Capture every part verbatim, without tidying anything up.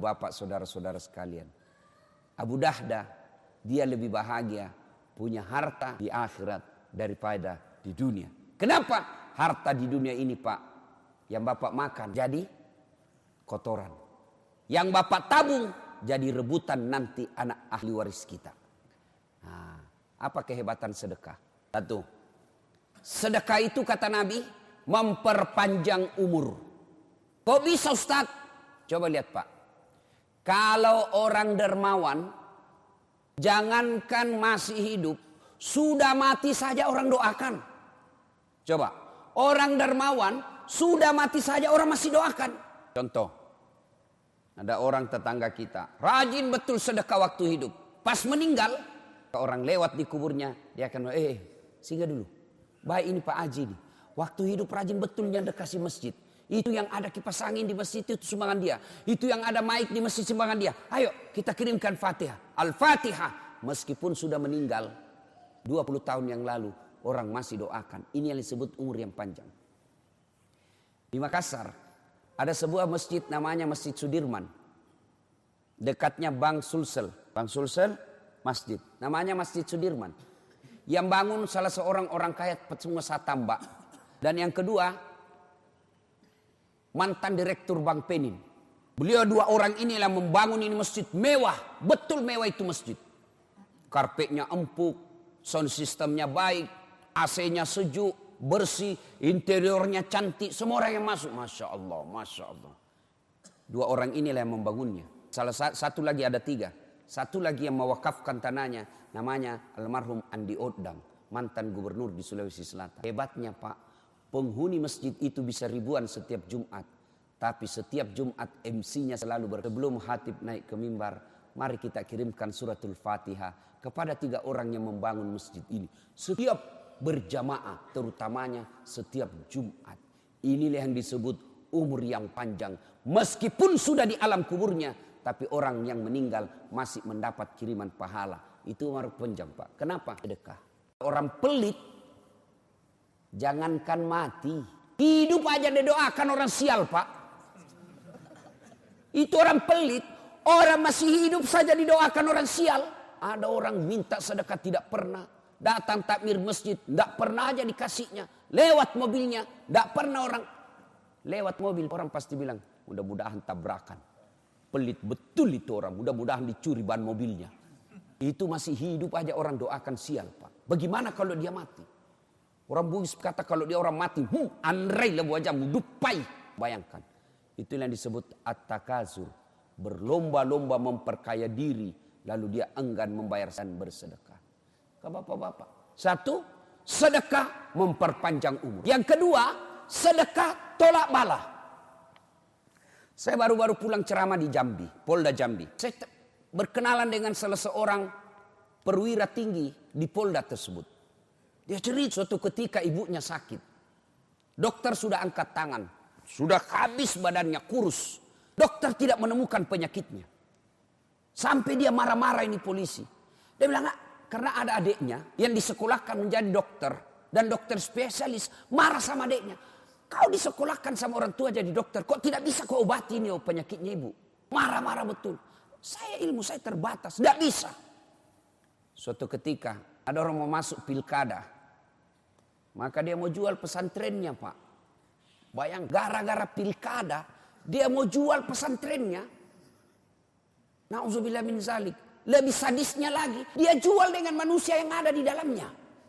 bapak saudara-saudara sekalian. Abu Dahda, dia lebih bahagia punya harta di akhirat daripada di dunia. Kenapa? Harta di dunia ini Pak, yang bapak makan jadi kotoran. Yang bapak tabung jadi rebutan nanti anak ahli waris kita. Nah, apa kehebatan sedekah? Satu, sedekah itu kata Nabi memperpanjang umur. Kok bisa Ustaz? Coba lihat Pak. Kalau orang dermawan, jangankan masih hidup, sudah mati saja orang doakan. Coba, orang dermawan sudah mati saja orang masih doakan. Contoh, ada orang tetangga kita, rajin betul sedekah waktu hidup. Pas meninggal, orang lewat di kuburnya, dia akan, eh singgah dulu. Baik ini Pak Haji nih, waktu hidup rajin betulnya dekasi masjid. Itu yang ada kipas angin di masjid itu sumbangan dia. Itu yang ada mic di masjid sumbangan dia. Ayo kita kirimkan Fatihah. Al-Fatihah. Meskipun sudah meninggal dua puluh tahun yang lalu, orang masih doakan. Ini yang disebut umur yang panjang. Di Makassar ada sebuah masjid namanya Masjid Sudirman. Dekatnya Bank Sulsel. Bank Sulsel masjid. Namanya Masjid Sudirman. Yang bangun salah seorang orang kaya pengusaha tambak. Dan yang kedua mantan direktur Bank Penin. Beliau dua orang inilah membangun ini masjid mewah. Betul mewah itu masjid. Karpetnya empuk, sound systemnya baik, A C-nya sejuk, bersih, interiornya cantik. Semua orang yang masuk, Masya Allah, Masya Allah. Dua orang inilah yang membangunnya. Salah satu lagi ada tiga. Satu lagi yang mewakafkan tanahnya, namanya almarhum Andi Odang, mantan gubernur di Sulawesi Selatan. Hebatnya Pak, penghuni masjid itu bisa ribuan setiap Jumat. Tapi setiap Jumat M C-nya selalu ber... Sebelum khatib naik ke mimbar, mari kita kirimkan suratul Fatihah kepada tiga orang yang membangun masjid ini. Setiap berjamaah, terutamanya setiap Jumat. Inilah yang disebut umur yang panjang. Meskipun sudah di alam kuburnya, tapi orang yang meninggal masih mendapat kiriman pahala. Itu umur panjang Pak. Kenapa? Sedekah. Orang pelit, jangankan mati, hidup aja didoakan orang sial Pak. Itu orang pelit. Orang masih hidup saja didoakan orang sial. Ada orang minta sedekah tidak pernah. Datang takmir masjid, tidak pernah aja dikasihnya. Lewat mobilnya, tidak pernah orang. Lewat mobil, orang pasti bilang, mudah-mudahan tabrakan. Pelit betul itu orang, mudah-mudahan dicuri ban mobilnya. Itu masih hidup aja orang doakan sial Pak. Bagaimana kalau dia mati? Orang Bugis kata kalau dia orang mati, hmm, andrai lah wajahmu, dupai. Bayangkan, itu yang disebut at-takazur. Berlomba-lomba memperkaya diri, lalu dia enggan membayar dan bersedekah. Ke bapak-bapak. Satu, sedekah memperpanjang umur. Yang kedua, sedekah tolak bala. Saya baru-baru pulang ceramah di Jambi, Polda Jambi. Saya berkenalan dengan salah seorang perwira tinggi di Polda tersebut. Dia cerita suatu ketika ibunya sakit. Dokter sudah angkat tangan. Sudah habis badannya, kurus. Dokter tidak menemukan penyakitnya. Sampai dia marah-marah ini polisi. Dia bilang, karena ada adiknya yang disekolahkan menjadi dokter. Dan dokter spesialis marah sama adiknya. Kau disekolahkan sama orang tua jadi dokter. Kok tidak bisa kau obati ini oh, penyakitnya ibu. Marah-marah betul. Saya ilmu saya terbatas. Tidak bisa. Suatu ketika ada orang mau masuk pilkada. Maka dia mau jual pesantrennya Pak. Bayang gara-gara pilkada. Dia mau jual pesantrennya. Na'udzubillah min zalik. Lebih sadisnya lagi. Dia jual dengan manusia yang ada di dalamnya.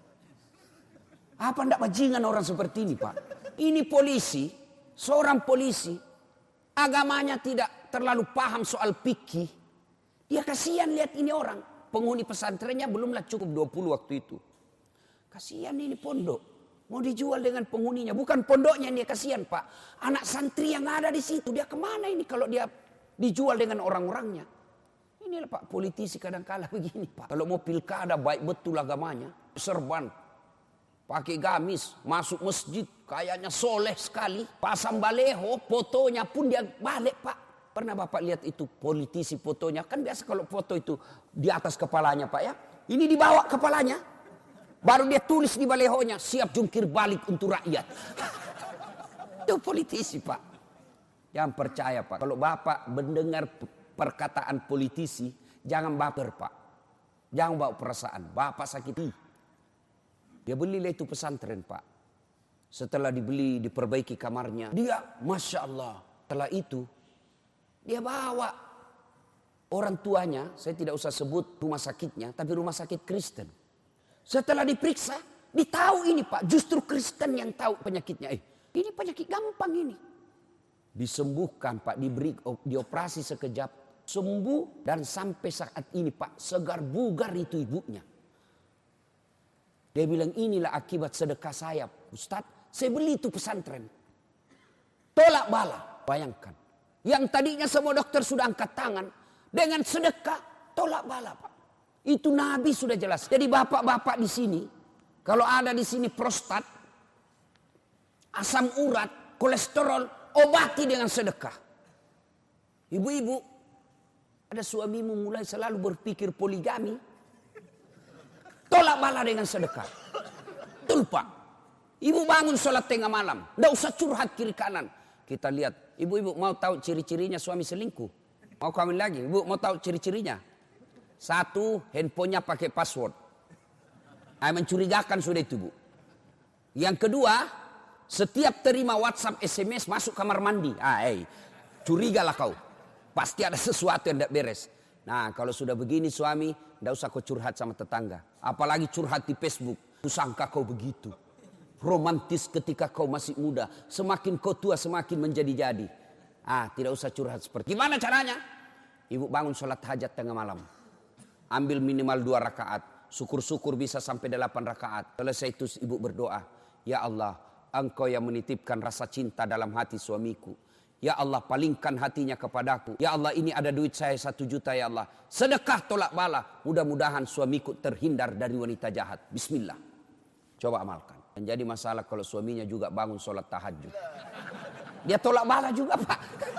Apa ndak bajingan orang seperti ini Pak? Ini polisi. Seorang polisi. Agamanya tidak terlalu paham soal fikih. Dia kasihan lihat ini orang. Penghuni pesantrennya belumlah cukup dua puluh waktu itu. Kasihan ini pondok. Mau dijual dengan penghuninya. Bukan pondoknya dia kasihan Pak. Anak santri yang ada di situ. Dia kemana ini kalau dia dijual dengan orang-orangnya. Inilah Pak politisi kadang-kala begini Pak. Kalau mau pilkada baik betul agamanya. Serban. Pakai gamis. Masuk masjid. Kayaknya soleh sekali. Pasang baleho. Fotonya pun dia balik Pak. Pernah Bapak lihat itu politisi fotonya. Kan biasa kalau foto itu di atas kepalanya Pak ya. Ini di bawah kepalanya. Baru dia tulis di balehonya, siap jungkir balik untuk rakyat. Itu politisi Pak. Jangan percaya Pak. Kalau Bapak mendengar perkataan politisi, jangan baper Pak. Jangan bawa perasaan. Bapak sakit hati. Dia belilah itu pesantren Pak. Setelah dibeli, diperbaiki kamarnya. Dia, Masya Allah. Setelah itu, dia bawa orang tuanya. Saya tidak usah sebut rumah sakitnya, tapi rumah sakit Kristen. Setelah diperiksa, ditahu ini Pak. Justru Kristen yang tahu penyakitnya. Eh, ini penyakit gampang ini. Disembuhkan Pak, diberi dioperasi sekejap. Sembuh dan sampai saat ini Pak, segar bugar itu ibunya. Dia bilang inilah akibat sedekah saya. Ustadz, saya beli itu pesantren. Tolak bala. Bayangkan. Yang tadinya semua dokter sudah angkat tangan. Dengan sedekah, tolak bala Pak. Itu Nabi sudah jelas. Jadi bapak-bapak di sini, kalau ada di sini prostat, asam urat, kolesterol, obati dengan sedekah. Ibu-ibu, ada suamimu mulai selalu berpikir poligami, tolak bala dengan sedekah. Betul Pak. Ibu bangun sholat tengah malam. Tidak usah curhat kiri kanan. Kita lihat. Ibu-ibu mau tahu ciri-cirinya suami selingkuh? Mau kawin lagi? Ibu mau tahu ciri-cirinya? Satu, handphonenya pakai password. Nah, mencurigakan sudah itu Bu. Yang kedua, setiap terima WhatsApp S M S masuk kamar mandi. Ah, eh, curigalah kau. Pasti ada sesuatu yang tidak beres. Nah, kalau sudah begini suami, tidak usah kau curhat sama tetangga. Apalagi curhat di Facebook. Kusangka kau begitu. Romantis ketika kau masih muda. Semakin kau tua semakin menjadi-jadi. Ah, tidak usah curhat seperti. Gimana caranya? Ibu bangun sholat hajat tengah malam. Ambil minimal dua rakaat. Syukur-syukur bisa sampai delapan rakaat. Selesai itu ibu berdoa. Ya Allah, Engkau yang menitipkan rasa cinta dalam hati suamiku. Ya Allah, palingkan hatinya kepadaku. Ya Allah, ini ada duit saya satu juta ya Allah. Sedekah tolak bala. Mudah-mudahan suamiku terhindar dari wanita jahat. Bismillah. Coba amalkan. Dan jadi masalah kalau suaminya juga bangun sholat tahajud. Dia tolak bala juga Pak.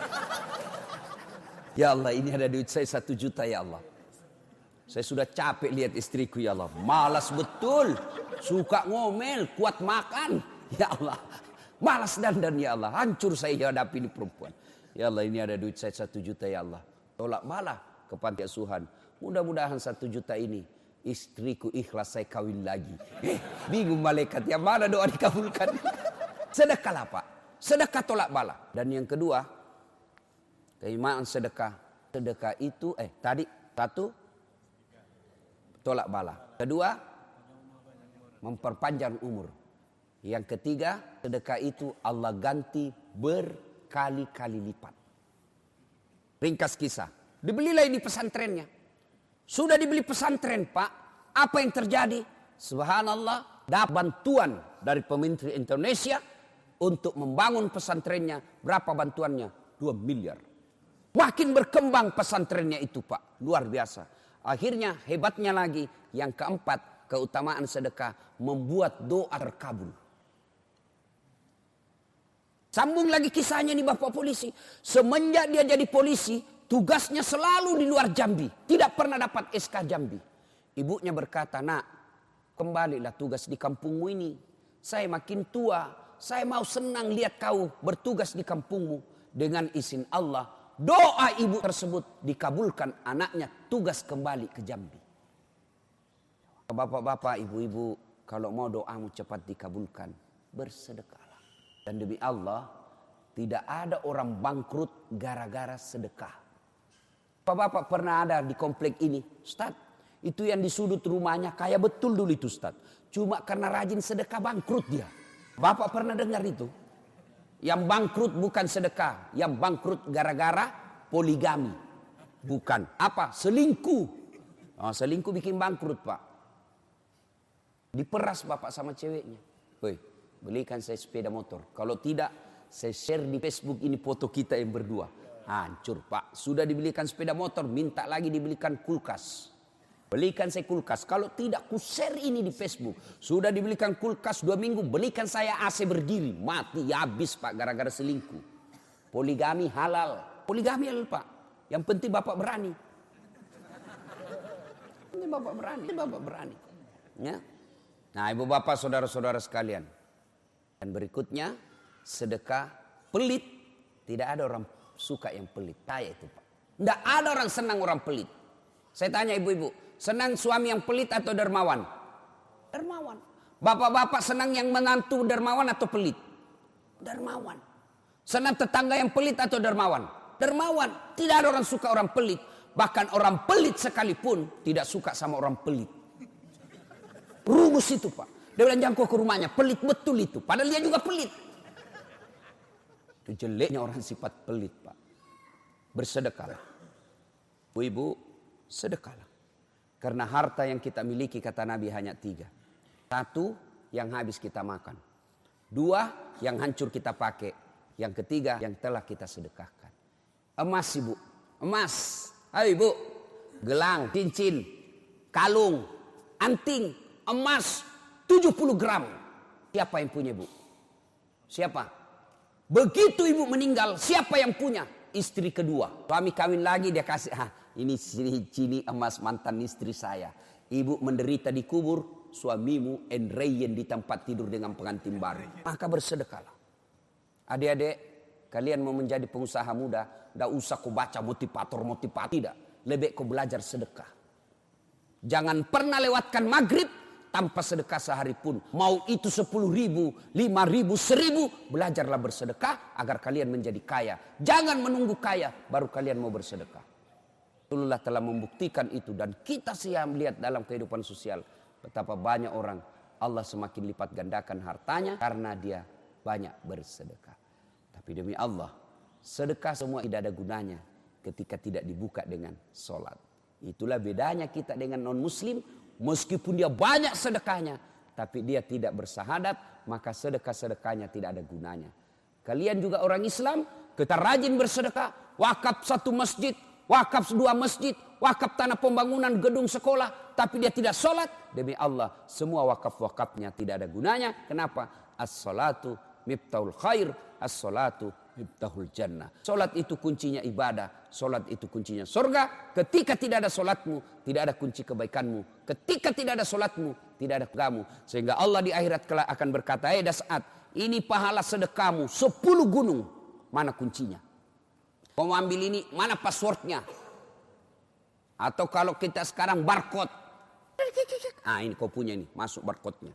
Ya Allah, ini ada duit saya satu juta ya Allah. Saya sudah capek lihat istriku ya Allah. Malas betul. Suka ngomel, kuat makan. Ya Allah. Malas dandan ya Allah. Hancur saya hadapi ini perempuan. Ya Allah, ini ada duit saya satu juta ya Allah. Tolak bala ke panti asuhan. Mudah-mudahan satu juta ini istriku ikhlas saya kawin lagi. Eh, bingung malaikat. Yang mana doa dikabulkan? Sedekahlah Pak. Sedekah tolak bala. Dan yang kedua, keutamaan sedekah. Sedekah itu, eh tadi satu, tolak bala. Kedua, memperpanjang umur. Yang ketiga, sedekah itu Allah ganti berkali-kali lipat. Ringkas kisah. Dibelilah ini pesantrennya. Sudah dibeli pesantren Pak. Apa yang terjadi? Subhanallah. Dapat bantuan dari pemerintah Indonesia untuk membangun pesantrennya. Berapa bantuannya? dua miliar. Makin berkembang pesantrennya itu Pak. Luar biasa. Akhirnya hebatnya lagi. Yang keempat, keutamaan sedekah membuat doa terkabul. Sambung lagi kisahnya nih Bapak polisi. Semenjak dia jadi polisi, tugasnya selalu di luar Jambi. Tidak pernah dapat S K Jambi. Ibunya berkata, nak, kembalilah tugas di kampungmu ini. Saya makin tua, saya mau senang lihat kau bertugas di kampungmu. Dengan izin Allah, doa ibu tersebut dikabulkan, anaknya tugas kembali ke Jambi. Bapak-bapak, ibu-ibu, kalau mau doamu cepat dikabulkan, bersedekahlah. Dan demi Allah, tidak ada orang bangkrut gara-gara sedekah. Bapak-bapak pernah ada di komplek ini, Ustaz, itu yang di sudut rumahnya kaya betul dulu itu Ustaz. Cuma karena rajin sedekah bangkrut dia. Bapak pernah dengar itu? Yang bangkrut bukan sedekah, yang bangkrut gara-gara poligami. Bukan, apa? Selingkuh. Oh, selingkuh bikin bangkrut Pak. Diperas bapak sama ceweknya. Woi, belikan saya sepeda motor. Kalau tidak, saya share di Facebook ini foto kita yang berdua. Hancur Pak. Sudah dibelikan sepeda motor, minta lagi dibelikan kulkas. Belikan saya kulkas. Kalau tidak, ku share ini di Facebook. Sudah dibelikan kulkas dua minggu, belikan saya A C berdiri. Mati, habis Pak, gara-gara selingkuh. Poligami halal. Poligami halal Pak. Yang penting bapak berani. Ini bapak berani. Ini bapak berani. Ya. Nah, ibu bapak, saudara-saudara sekalian. Dan berikutnya, sedekah pelit. Tidak ada orang suka yang pelit. Saya itu Pak. Tidak ada orang senang orang pelit. Saya tanya ibu-ibu, senang suami yang pelit atau dermawan? Dermawan. Bapak-bapak senang yang menantu dermawan atau pelit? Dermawan. Senang tetangga yang pelit atau dermawan? Dermawan. Tidak ada orang suka orang pelit. Bahkan orang pelit sekalipun tidak suka sama orang pelit. Rumus itu Pak. Dia bilang jangan kau ke rumahnya. Pelit betul itu. Padahal dia juga pelit. Itu jeleknya orang sifat pelit Pak. Bersedekahlah. Ibu, sedekahlah. Karena harta yang kita miliki kata Nabi hanya tiga. Satu, yang habis kita makan. Dua, yang hancur kita pakai. Yang ketiga, yang telah kita sedekahkan. Emas ibu. Emas. Ayo ibu. Gelang, cincin, kalung, anting, emas. tujuh puluh gram. Siapa yang punya ibu? Siapa? Begitu ibu meninggal, siapa yang punya? Istri kedua. Suami kawin lagi dia kasih. Ah, ini cini emas mantan istri saya. Ibu menderita di kubur. Suamimu enreyen di tempat tidur dengan pengantin baru. Maka bersedekahlah. Adik-adik, kalian mau menjadi pengusaha muda, tidak usah kau baca motivator-motivator. Tidak. Lebih kau belajar sedekah. Jangan pernah lewatkan maghrib tanpa sedekah sehari pun. Mau itu sepuluh ribu, lima ribu, seribu. Belajarlah bersedekah agar kalian menjadi kaya. Jangan menunggu kaya baru kalian mau bersedekah. Rasulullah telah membuktikan itu. Dan kita siap melihat dalam kehidupan sosial. Betapa banyak orang Allah semakin lipat gandakan hartanya karena dia banyak bersedekah. Tapi demi Allah, sedekah semua tidak ada gunanya ketika tidak dibuka dengan sholat. Itulah bedanya kita dengan non-muslim. Meskipun dia banyak sedekahnya, tapi dia tidak bersahadat, maka sedekah-sedekahnya tidak ada gunanya. Kalian juga orang Islam, kita rajin bersedekah, wakaf satu masjid, wakaf dua masjid, wakaf tanah pembangunan gedung sekolah, tapi dia tidak sholat. Demi Allah, semua wakaf-wakafnya tidak ada gunanya. Kenapa? As-salatu miftahul khair, as-salatu miftahul jannah. Sholat itu kuncinya ibadah, sholat itu kuncinya surga. Ketika tidak ada sholatmu, tidak ada kunci kebaikanmu. Ketika tidak ada sholatmu, tidak ada kamu. Sehingga Allah di akhirat kelak akan berkata, eh Das'ad, ini pahala sedekahmu sepuluh gunung. Mana kuncinya? Kau mau ambil ini, mana passwordnya? Atau kalau kita sekarang barcode. Ah ini kau punya ini, masuk barcode-nya.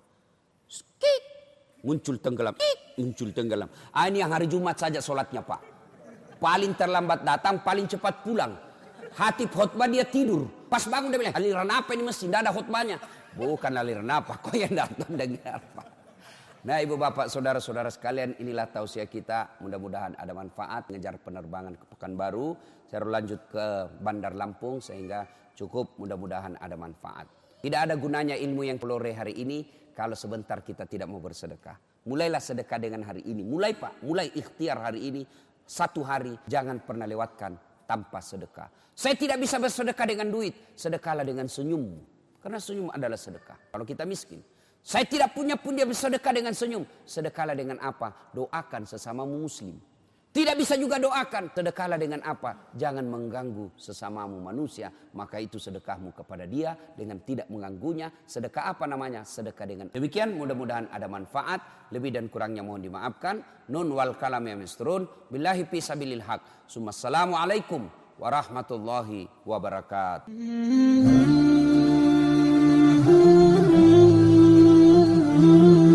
Muncul tenggelam, muncul tenggelam. Ah ini yang hari Jumat saja sholatnya Pak. Paling terlambat datang, paling cepat pulang. Hatib khutbah dia tidur. Pas bangun dia bilang, aliran apa ini mesin? Tidak ada khutbahnya. Bukan aliran apa, kau yang datang dengar Pak. Nah ibu bapak saudara-saudara sekalian, inilah tausiah kita. Mudah-mudahan ada manfaat. Ngejar penerbangan ke Pekanbaru. Saya lanjut ke Bandar Lampung sehingga cukup, mudah-mudahan ada manfaat. Tidak ada gunanya ilmu yang pelore hari ini kalau sebentar kita tidak mau bersedekah. Mulailah sedekah dengan hari ini. Mulai Pak, mulai ikhtiar hari ini. Satu hari jangan pernah lewatkan tanpa sedekah. Saya tidak bisa bersedekah dengan duit. Sedekahlah dengan senyum. Karena senyum adalah sedekah. Kalau kita miskin. Saya tidak punya pun dia bersedekah dengan senyum. Sedekahlah dengan apa? Doakan sesamamu muslim. Tidak bisa juga doakan. Sedekahlah dengan apa? Jangan mengganggu sesamamu manusia. Maka itu sedekahmu kepada dia dengan tidak mengganggunya. Sedekah apa namanya? Sedekah dengan. Demikian mudah-mudahan ada manfaat. Lebih dan kurangnya mohon dimaafkan. Nun wal kalam ya misturun. Billahi fi sabilil haq. Assalamualaikum warahmatullahi wabarakatuh.